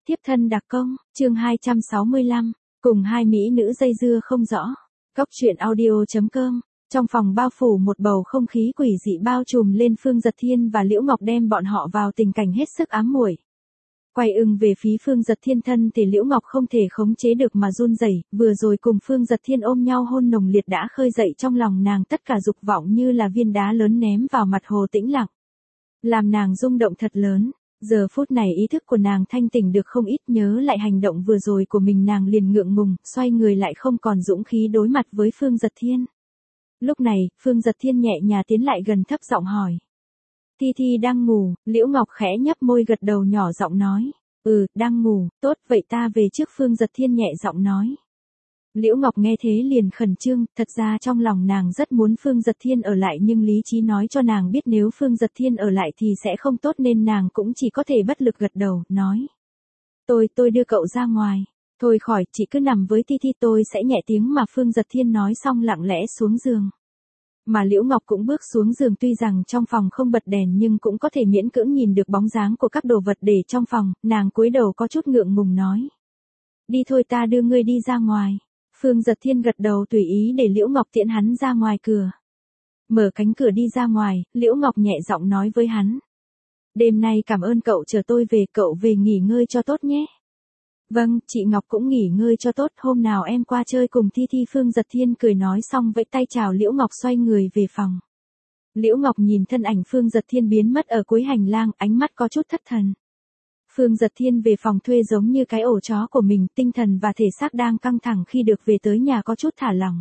Tiếp thân đặc công, chương 265, cùng hai mỹ nữ dây dưa không rõ. Cóc truyện audio.com. Trong phòng bao phủ một bầu không khí quỷ dị bao trùm lên, Phương Dật Thiên và Liễu Ngọc đem bọn họ vào tình cảnh hết sức ám muội. Quay ưng về phía Phương Dật Thiên, thân thì Liễu Ngọc không thể khống chế được mà run rẩy, vừa rồi cùng Phương Dật Thiên ôm nhau hôn nồng liệt đã khơi dậy trong lòng nàng tất cả dục vọng như là viên đá lớn ném vào mặt hồ tĩnh lặng, làm nàng rung động thật lớn. Giờ phút này ý thức của nàng thanh tỉnh được không ít, nhớ lại hành động vừa rồi của mình nàng liền ngượng ngùng, xoay người lại không còn dũng khí đối mặt với Phương Dật Thiên. Lúc này, Phương Dật Thiên nhẹ nhàng tiến lại gần, thấp giọng hỏi. Thi Thi đang ngủ, Liễu Ngọc khẽ nhấp môi gật đầu nhỏ giọng nói. Đang ngủ, tốt vậy ta về trước, Phương Dật Thiên nhẹ giọng nói. Liễu Ngọc nghe thế liền khẩn trương, thật ra trong lòng nàng rất muốn Phương Dật Thiên ở lại nhưng lý trí nói cho nàng biết nếu Phương Dật Thiên ở lại thì sẽ không tốt nên nàng cũng chỉ có thể bất lực gật đầu, nói. Tôi đưa cậu ra ngoài. Thôi khỏi, chị cứ nằm với Thi Thi, tôi sẽ nhẹ tiếng mà, Phương Dật Thiên nói xong lặng lẽ xuống giường. Mà Liễu Ngọc cũng bước xuống giường, tuy rằng trong phòng không bật đèn nhưng cũng có thể miễn cưỡng nhìn được bóng dáng của các đồ vật để trong phòng, nàng cúi đầu có chút ngượng ngùng nói. Đi thôi, ta đưa ngươi đi ra ngoài. Phương Dật Thiên gật đầu tùy ý để Liễu Ngọc tiễn hắn ra ngoài cửa. Mở cánh cửa đi ra ngoài, Liễu Ngọc nhẹ giọng nói với hắn. Đêm nay cảm ơn cậu chờ tôi về, cậu về nghỉ ngơi cho tốt nhé. Vâng, chị Ngọc cũng nghỉ ngơi cho tốt, hôm nào em qua chơi cùng Thi Thi. Phương Dật Thiên cười nói xong vẫy tay chào Liễu Ngọc xoay người về phòng. Liễu Ngọc nhìn thân ảnh Phương Dật Thiên biến mất ở cuối hành lang, ánh mắt có chút thất thần. Phương Dật Thiên về phòng thuê giống như cái ổ chó của mình, tinh thần và thể xác đang căng thẳng, khi được về tới nhà có chút thả lỏng.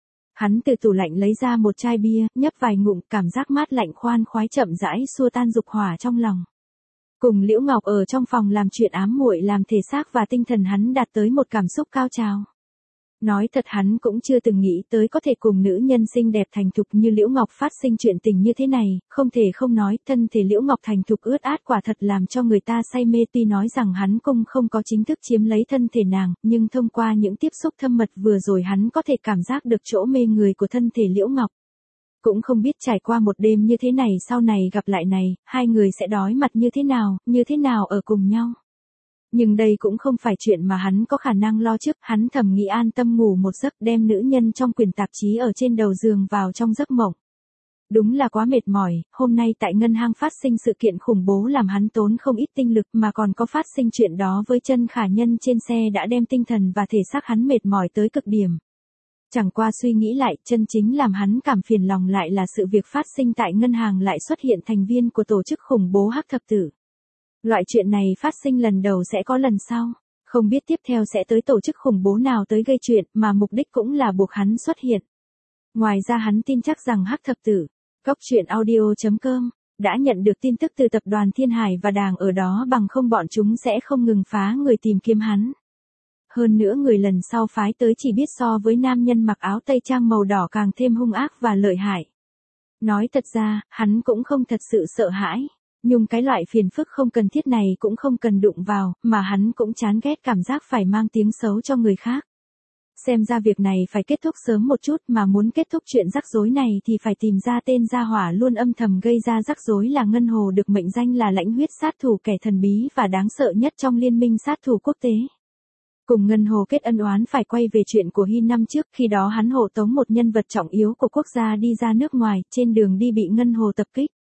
Hắn từ tủ lạnh lấy ra một chai bia, nhấp vài ngụm, cảm giác mát lạnh khoan khoái chậm rãi xua tan dục hỏa trong lòng. Cùng Liễu Ngọc ở trong phòng làm chuyện ám muội làm thể xác và tinh thần hắn đạt tới một cảm xúc cao trào. Nói thật hắn cũng chưa từng nghĩ tới có thể cùng nữ nhân xinh đẹp thành thục như Liễu Ngọc phát sinh chuyện tình như thế này, không thể không nói, thân thể Liễu Ngọc thành thục ướt át quả thật làm cho người ta say mê. Tuy nói rằng hắn cũng không có chính thức chiếm lấy thân thể nàng, nhưng thông qua những tiếp xúc thâm mật vừa rồi hắn có thể cảm giác được chỗ mê người của thân thể Liễu Ngọc. Cũng không biết trải qua một đêm như thế này sau này gặp lại này, hai người sẽ đối mặt như thế nào ở cùng nhau. Nhưng đây cũng không phải chuyện mà hắn có khả năng lo trước, hắn thầm nghĩ an tâm ngủ một giấc, đem nữ nhân trong quyển tạp chí ở trên đầu giường vào trong giấc mộng. Đúng là quá mệt mỏi, hôm nay tại ngân hàng phát sinh sự kiện khủng bố làm hắn tốn không ít tinh lực, mà còn có phát sinh chuyện đó với Chân Khả Nhân trên xe đã đem tinh thần và thể xác hắn mệt mỏi tới cực điểm. Chẳng qua suy nghĩ lại, chân chính làm hắn cảm phiền lòng lại là sự việc phát sinh tại ngân hàng lại xuất hiện thành viên của tổ chức khủng bố Hắc Thập Tử. Loại chuyện này phát sinh lần đầu sẽ có lần sau, không biết tiếp theo sẽ tới tổ chức khủng bố nào tới gây chuyện, mà mục đích cũng là buộc hắn xuất hiện. Ngoài ra hắn tin chắc rằng Hắc Thập Tử, Cóc truyện audio.com, đã nhận được tin tức từ tập đoàn Thiên Hải và đang ở đó, bằng không bọn chúng sẽ không ngừng phá người tìm kiếm hắn. Hơn nữa người lần sau phái tới chỉ biết so với nam nhân mặc áo tây trang màu đỏ càng thêm hung ác và lợi hại. Nói thật ra, hắn cũng không thật sự sợ hãi. Nhưng cái loại phiền phức không cần thiết này cũng không cần đụng vào, mà hắn cũng chán ghét cảm giác phải mang tiếng xấu cho người khác. Xem ra việc này phải kết thúc sớm một chút, mà muốn kết thúc chuyện rắc rối này thì phải tìm ra tên gia hỏa luôn âm thầm gây ra rắc rối là Ngân Hồ, được mệnh danh là lãnh huyết sát thủ, kẻ thần bí và đáng sợ nhất trong liên minh sát thủ quốc tế. Cùng Ngân Hồ kết ân oán phải quay về chuyện của Hy năm trước, khi đó hắn hộ tống một nhân vật trọng yếu của quốc gia đi ra nước ngoài, trên đường đi bị Ngân Hồ tập kích.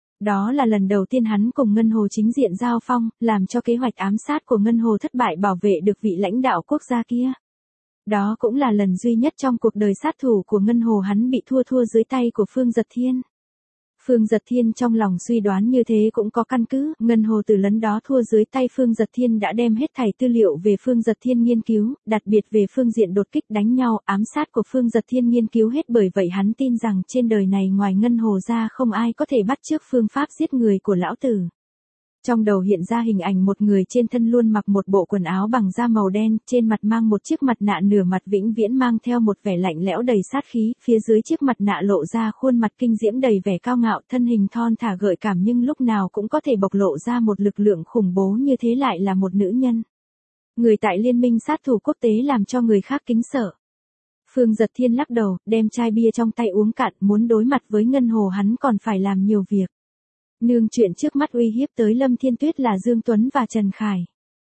Đó là lần đầu tiên hắn cùng Ngân Hồ chính diện giao phong, làm cho kế hoạch ám sát của Ngân Hồ thất bại, bảo vệ được vị lãnh đạo quốc gia kia. Đó cũng là lần duy nhất trong cuộc đời sát thủ của Ngân Hồ hắn bị thua dưới tay của Phương Dật Thiên. Phương Dật Thiên trong lòng suy đoán như thế cũng có căn cứ, Ngân Hồ từ lần đó thua dưới tay Phương Dật Thiên đã đem hết thảy tư liệu về Phương Dật Thiên nghiên cứu, đặc biệt về phương diện đột kích, đánh nhau, ám sát của Phương Dật Thiên nghiên cứu hết, bởi vậy hắn tin rằng trên đời này ngoài Ngân Hồ ra không ai có thể bắt chước phương pháp giết người của lão tử. Trong đầu hiện ra hình ảnh một người trên thân luôn mặc một bộ quần áo bằng da màu đen, trên mặt mang một chiếc mặt nạ nửa mặt vĩnh viễn mang theo một vẻ lạnh lẽo đầy sát khí, phía dưới chiếc mặt nạ lộ ra khuôn mặt kinh diễm đầy vẻ cao ngạo, thân hình thon thả gợi cảm nhưng lúc nào cũng có thể bộc lộ ra một lực lượng khủng bố, như thế lại là một nữ nhân. Người tại liên minh sát thủ quốc tế làm cho người khác kính sợ. Phương Dật Thiên lắc đầu, đem chai bia trong tay uống cạn, muốn đối mặt với Ngân Hồ hắn còn phải làm nhiều việc. Nương chuyện trước mắt uy hiếp tới Lâm Thiên Tuyết là Dương Tuấn và Trần Khải.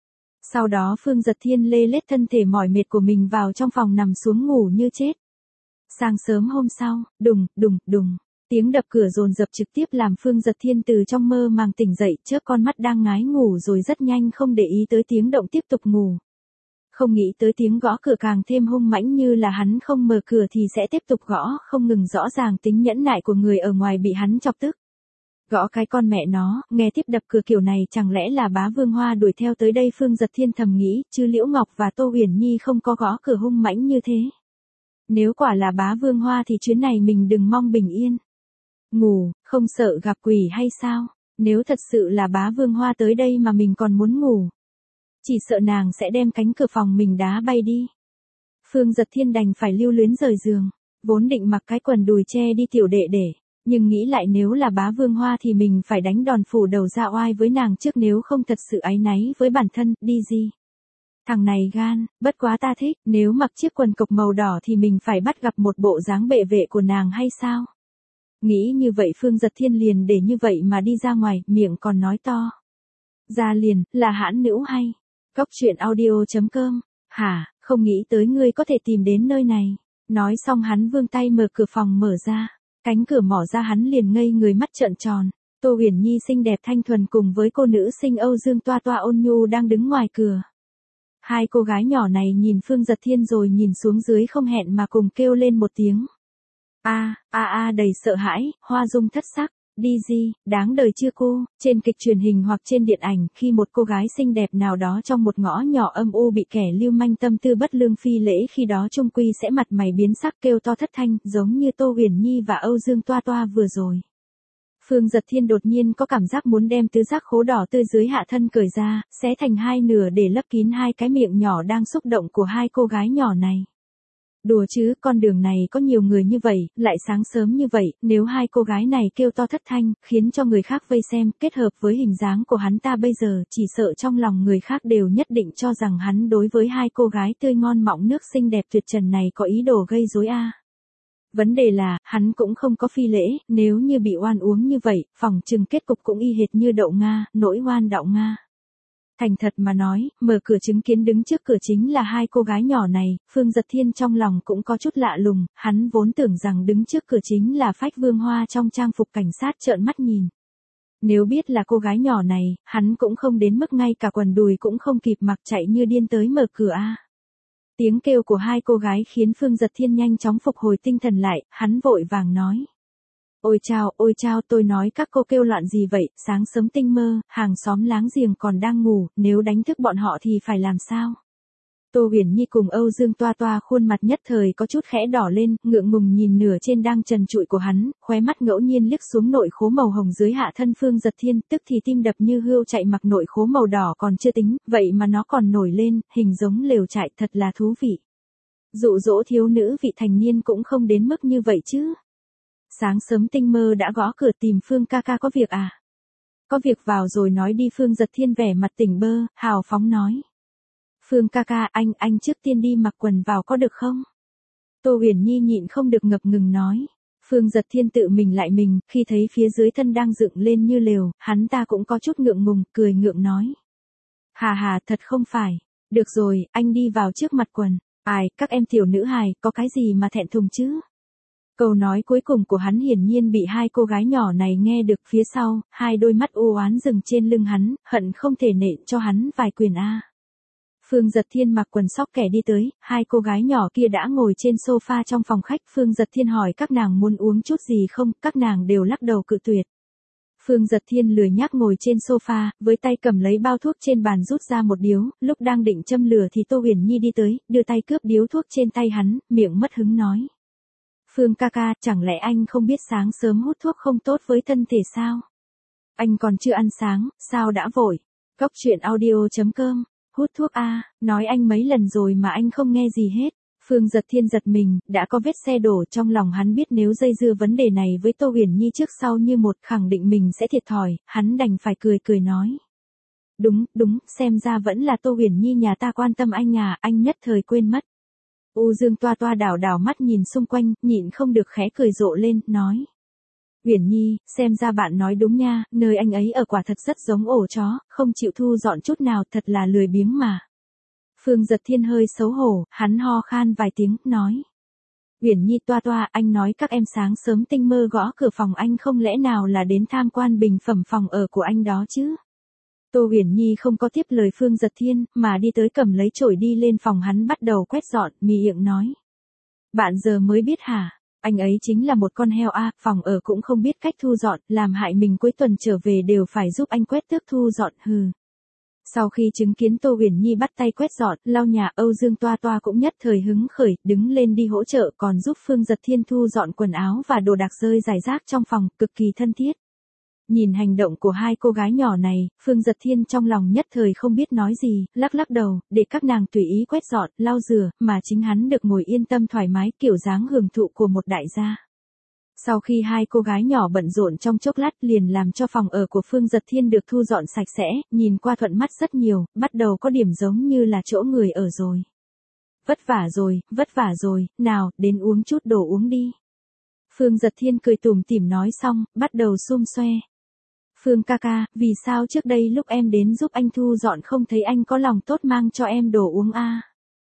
Sau đó Phương Giật Thiên lê lết thân thể mỏi mệt của mình vào trong phòng nằm xuống ngủ như chết. Sáng sớm hôm sau, đùng, đùng, đùng. Tiếng đập cửa dồn dập trực tiếp làm Phương Giật Thiên từ trong mơ màng tỉnh dậy, chớp con mắt đang ngái ngủ rồi rất nhanh không để ý tới tiếng động tiếp tục ngủ. Không nghĩ tới tiếng gõ cửa càng thêm hung mãnh, như là hắn không mở cửa thì sẽ tiếp tục gõ, không ngừng, rõ ràng tính nhẫn nại của người ở ngoài bị hắn chọc tức. Gõ cái con mẹ nó, nghe tiếp đập cửa kiểu này chẳng lẽ là bá Vương Hoa đuổi theo tới đây? Phương Giật Thiên thầm nghĩ, chứ Liễu Ngọc và Tô Huyền Nhi không có gõ cửa hung mãnh như thế. Nếu quả là bá Vương Hoa thì chuyến này mình đừng mong bình yên. Ngủ, không sợ gặp quỷ hay sao? Nếu thật sự là bá Vương Hoa tới đây mà mình còn muốn ngủ, chỉ sợ nàng sẽ đem cánh cửa phòng mình đá bay đi. Phương Giật Thiên đành phải lưu luyến rời giường, vốn định mặc cái quần đùi che đi tiểu đệ để, nhưng nghĩ lại nếu là bá Vương Hoa thì mình phải đánh đòn phủ đầu ra oai với nàng trước, nếu không thật sự áy náy với bản thân. Đi gì? Thằng này gan, bất quá ta thích, nếu mặc chiếc quần cộc màu đỏ thì mình phải bắt gặp một bộ dáng bệ vệ của nàng hay sao? Nghĩ như vậy Phương Giật Thiên liền để như vậy mà đi ra ngoài, miệng còn nói to. Ra liền, là hãn nữ hay? Cóc truyện audio.com. Hả, không nghĩ tới ngươi có thể tìm đến nơi này. Nói xong hắn vươn tay mở cửa phòng mở ra. Cánh cửa mở ra hắn liền ngây người, mắt trợn tròn. Tô Huyền Nhi xinh đẹp thanh thuần cùng với cô nữ sinh Âu Dương Toa Toa ôn nhu đang đứng ngoài cửa. Hai cô gái nhỏ này nhìn Phương Giật Thiên rồi nhìn xuống dưới không hẹn mà cùng kêu lên một tiếng. Đầy sợ hãi, hoa dung thất sắc. Đi gì, đáng đời chưa cô? Trên kịch truyền hình hoặc trên điện ảnh, khi một cô gái xinh đẹp nào đó trong một ngõ nhỏ âm u bị kẻ lưu manh tâm tư bất lương phi lễ, khi đó chung quy sẽ mặt mày biến sắc kêu to thất thanh, giống như Tô Huyền Nhi và Âu Dương Toa Toa vừa rồi. Phương Giật Thiên đột nhiên có cảm giác muốn đem tứ giác khố đỏ tươi dưới hạ thân cởi ra, xé thành hai nửa để lấp kín hai cái miệng nhỏ đang xúc động của hai cô gái nhỏ này. Đùa chứ, con đường này có nhiều người như vậy, lại sáng sớm như vậy, nếu hai cô gái này kêu to thất thanh, khiến cho người khác vây xem, kết hợp với hình dáng của hắn ta bây giờ, chỉ sợ trong lòng người khác đều nhất định cho rằng hắn đối với hai cô gái tươi ngon mọng nước xinh đẹp tuyệt trần này có ý đồ gây rối a. Vấn đề là, hắn cũng không có phi lễ, nếu như bị oan uống như vậy, phỏng chừng kết cục cũng y hệt như Đậu Nga, nỗi oan Đậu Nga. Thành thật mà nói, mở cửa chứng kiến đứng trước cửa chính là hai cô gái nhỏ này, Phương Giật Thiên trong lòng cũng có chút lạ lùng, hắn vốn tưởng rằng đứng trước cửa chính là Phách Vương Hoa trong trang phục cảnh sát trợn mắt nhìn. Nếu biết là cô gái nhỏ này, hắn cũng không đến mức ngay cả quần đùi cũng không kịp mặc chạy như điên tới mở cửa a. Tiếng kêu của hai cô gái khiến Phương Giật Thiên nhanh chóng phục hồi tinh thần lại, hắn vội vàng nói. Ôi chao, tôi nói các cô kêu loạn gì vậy, sáng sớm tinh mơ, hàng xóm láng giềng còn đang ngủ, nếu đánh thức bọn họ thì phải làm sao? Tô Huyền Nhi cùng Âu Dương Toa Toa khuôn mặt nhất thời có chút khẽ đỏ lên, ngượng ngùng nhìn nửa trên đang trần trụi của hắn, khóe mắt ngẫu nhiên liếc xuống nội khố màu hồng dưới hạ thân Phương Giật Thiên, tức thì tim đập như hươu chạy, mặc nội khố màu đỏ còn chưa tính, vậy mà nó còn nổi lên, hình giống lều trại, thật là thú vị. Dụ dỗ thiếu nữ vị thành niên cũng không đến mức như vậy chứ. Sáng sớm tinh mơ đã gõ cửa tìm Phương ca ca có việc à? Có việc vào rồi nói đi. Phương Giật Thiên vẻ mặt tỉnh bơ, hào phóng nói. Phương ca ca, anh trước tiên đi mặc quần vào có được không? Tô Huyền Nhi nhịn không được ngập ngừng nói. Phương Giật Thiên tự mình lại mình, khi thấy phía dưới thân đang dựng lên như lều, hắn ta cũng có chút ngượng ngùng, cười ngượng nói. Hà, thật không phải. Được rồi, anh đi vào trước mặt quần. Ai, các em tiểu nữ hài, có cái gì mà thẹn thùng chứ? Câu nói cuối cùng của hắn hiển nhiên bị hai cô gái nhỏ này nghe được phía sau, hai đôi mắt u oán dừng trên lưng hắn, hận không thể nện cho hắn vài quyền a. Phương Giật Thiên mặc quần sóc kẻ đi tới, hai cô gái nhỏ kia đã ngồi trên sofa trong phòng khách. Phương Giật Thiên hỏi các nàng muốn uống chút gì không, các nàng đều lắc đầu cự tuyệt. Phương Giật Thiên lười nhác ngồi trên sofa, với tay cầm lấy bao thuốc trên bàn rút ra một điếu, lúc đang định châm lửa thì Tô Huyền Nhi đi tới, đưa tay cướp điếu thuốc trên tay hắn, miệng mất hứng nói. Phương ca ca, chẳng lẽ anh không biết sáng sớm hút thuốc không tốt với thân thể sao? Anh còn chưa ăn sáng, sao đã vội? Cóc truyện audio.com. Hút thuốc a, nói anh mấy lần rồi mà anh không nghe gì hết. Phương Giật Thiên giật mình, đã có vết xe đổ trong lòng hắn, biết nếu dây dưa vấn đề này với Tô Huyền Nhi trước sau như một, khẳng định mình sẽ thiệt thòi, hắn đành phải cười nói. Đúng, xem ra vẫn là Tô Huyền Nhi nhà ta quan tâm anh à, anh nhất thời quên mất. Âu Dương Toa Toa đảo mắt nhìn xung quanh, nhịn không được khẽ cười rộ lên, nói. Uyển Nhi, xem ra bạn nói đúng nha, nơi anh ấy ở quả thật rất giống ổ chó, không chịu thu dọn chút nào, thật là lười biếng mà. Phương Giật Thiên hơi xấu hổ, hắn ho khan vài tiếng, nói. Uyển Nhi toa toa, anh nói các em sáng sớm tinh mơ gõ cửa phòng anh không lẽ nào là đến tham quan bình phẩm phòng ở của anh đó chứ? Tô Uyển Nhi không có tiếp lời Phương Giật Thiên, mà đi tới cầm lấy chổi đi lên phòng hắn bắt đầu quét dọn, miệng nói. Bạn giờ mới biết hả? Anh ấy chính là một con heo a, phòng ở cũng không biết cách thu dọn, làm hại mình cuối tuần trở về đều phải giúp anh quét tước thu dọn, hừ. Sau khi chứng kiến Tô Uyển Nhi bắt tay quét dọn, lau nhà, Âu Dương Toa Toa cũng nhất thời hứng khởi, đứng lên đi hỗ trợ, còn giúp Phương Giật Thiên thu dọn quần áo và đồ đạc rơi rải rác trong phòng, cực kỳ thân thiết. Nhìn hành động của hai cô gái nhỏ này, Phương Giật Thiên trong lòng nhất thời không biết nói gì, lắc lắc đầu, để các nàng tùy ý quét dọn, lau rửa, mà chính hắn được ngồi yên tâm thoải mái kiểu dáng hưởng thụ của một đại gia. Sau khi hai cô gái nhỏ bận rộn trong chốc lát liền làm cho phòng ở của Phương Giật Thiên được thu dọn sạch sẽ, nhìn qua thuận mắt rất nhiều, bắt đầu có điểm giống như là chỗ người ở rồi. Vất vả rồi, nào, đến uống chút đồ uống đi. Phương Giật Thiên cười tủm tỉm nói xong, bắt đầu xum xoe. Phương ca ca, vì sao trước đây lúc em đến giúp anh thu dọn không thấy anh có lòng tốt mang cho em đồ uống a?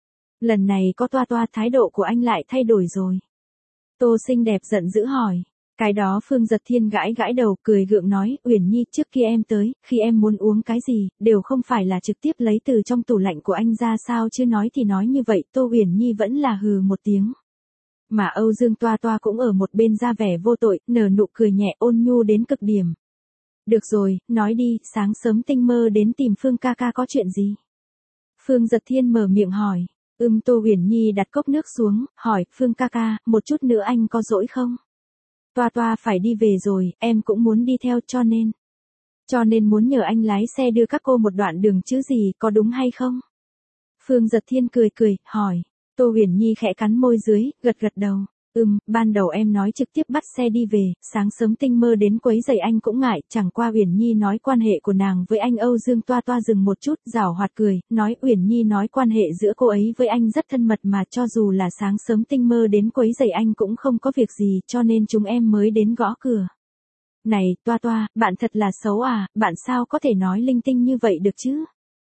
Lần này có toa toa thái độ của anh lại thay đổi rồi. Tô xinh đẹp giận dữ hỏi. Cái đó Phương Giật Thiên gãi gãi đầu cười gượng nói, Uyển Nhi trước kia em tới, khi em muốn uống cái gì, đều không phải là trực tiếp lấy từ trong tủ lạnh của anh ra sao chứ nói thì nói như vậy, Tô Uyển Nhi vẫn là hừ một tiếng. Mà Âu Dương Toa Toa cũng ở một bên ra vẻ vô tội, nở nụ cười nhẹ ôn nhu đến cực điểm. Được rồi, nói đi, sáng sớm tinh mơ đến tìm Phương ca ca có chuyện gì? Phương Giật Thiên mở miệng hỏi. Tô Uyển Nhi đặt cốc nước xuống, hỏi, Phương ca ca, một chút nữa anh có rỗi không? Toa Toa phải đi về rồi, em cũng muốn đi theo cho nên muốn nhờ anh lái xe đưa các cô một đoạn đường chứ gì, có đúng hay không? Phương Giật Thiên cười, hỏi. Tô Uyển Nhi khẽ cắn môi dưới, gật đầu. Ban đầu em nói trực tiếp bắt xe đi về, sáng sớm tinh mơ đến quấy rầy anh cũng ngại, chẳng qua Uyển Nhi nói quan hệ của nàng với anh Âu Dương Toa Toa dừng một chút, giảo hoạt cười, nói Uyển Nhi nói quan hệ giữa cô ấy với anh rất thân mật mà cho dù là sáng sớm tinh mơ đến quấy rầy anh cũng không có việc gì cho nên chúng em mới đến gõ cửa. Này, Toa Toa, bạn thật là xấu à, bạn sao có thể nói linh tinh như vậy được chứ?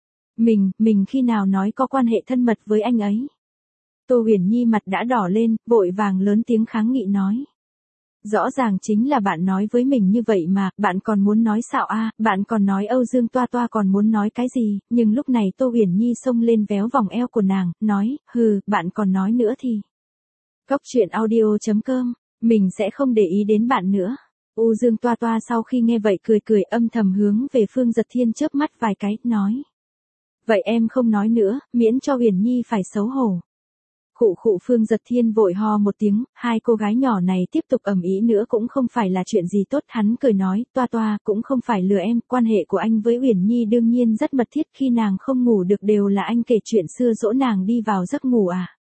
Mình khi nào nói có quan hệ thân mật với anh ấy? Tô Uyển Nhi mặt đã đỏ lên, vội vàng lớn tiếng kháng nghị nói. Rõ ràng chính là bạn nói với mình như vậy mà, bạn còn muốn nói xạo a, bạn còn nói Âu Dương Toa Toa còn muốn nói cái gì, nhưng lúc này Tô Uyển Nhi xông lên véo vòng eo của nàng, nói, bạn còn nói nữa thì. Cốc truyện audio.com, mình sẽ không để ý đến bạn nữa. Âu Dương Toa Toa sau khi nghe vậy cười âm thầm hướng về Phương Giật Thiên chớp mắt vài cái, nói. Vậy em không nói nữa, miễn cho Uyển Nhi phải xấu hổ. Khụ Phương Giật Thiên vội ho một tiếng, hai cô gái nhỏ này tiếp tục ầm ĩ nữa cũng không phải là chuyện gì tốt, hắn cười nói, Toa Toa cũng không phải lừa em, quan hệ của anh với Uyển Nhi đương nhiên rất mật thiết, khi nàng không ngủ được đều là anh kể chuyện xưa dỗ nàng đi vào giấc ngủ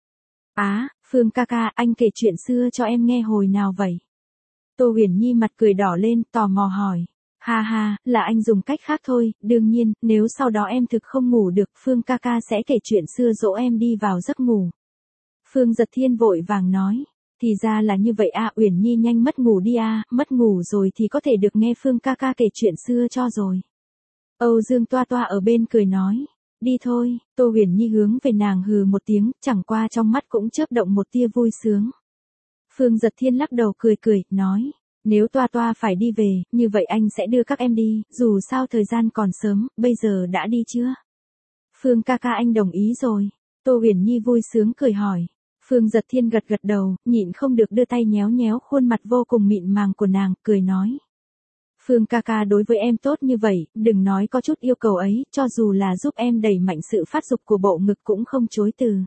à? Phương ca ca, anh kể chuyện xưa cho em nghe hồi nào vậy? Tô Uyển Nhi mặt cười đỏ lên, tò mò hỏi. Ha, là anh dùng cách khác thôi, đương nhiên, nếu sau đó em thực không ngủ được, Phương ca ca sẽ kể chuyện xưa dỗ em đi vào giấc ngủ. Phương Giật Thiên vội vàng nói, thì ra là như vậy Uyển Nhi nhanh mất ngủ đi mất ngủ rồi thì có thể được nghe Phương ca ca kể chuyện xưa cho rồi. Âu Dương Toa Toa ở bên cười nói, đi thôi, Tô Uyển Nhi hướng về nàng hừ một tiếng, chẳng qua trong mắt cũng chớp động một tia vui sướng. Phương Giật Thiên lắc đầu cười, nói, nếu Toa Toa phải đi về, như vậy anh sẽ đưa các em đi, dù sao thời gian còn sớm, bây giờ đã đi chưa? Phương ca ca anh đồng ý rồi. Tô Uyển Nhi vui sướng cười hỏi. Phương Giật Thiên gật đầu, nhịn không được đưa tay nhéo khuôn mặt vô cùng mịn màng của nàng, cười nói. Phương ca ca đối với em tốt như vậy, đừng nói có chút yêu cầu ấy, cho dù là giúp em đẩy mạnh sự phát dục của bộ ngực cũng không chối từ.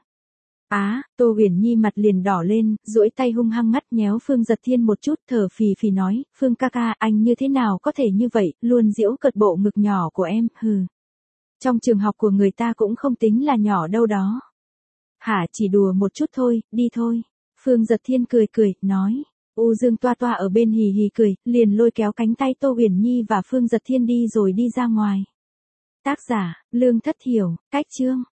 Tô Uyển Nhi mặt liền đỏ lên, duỗi tay hung hăng ngắt nhéo Phương Giật Thiên một chút, thở phì nói, Phương ca ca, anh như thế nào có thể như vậy, luôn giễu cợt bộ ngực nhỏ của em, Trong trường học của người ta cũng không tính là nhỏ đâu đó. Hả, chỉ đùa một chút thôi, đi thôi. Phương Giật Thiên cười, nói. Âu Dương Toa Toa ở bên hì cười, liền lôi kéo cánh tay Tô Uyển Nhi và Phương Giật Thiên đi rồi đi ra ngoài. Tác giả, Lương Thất Hiểu, cách chương.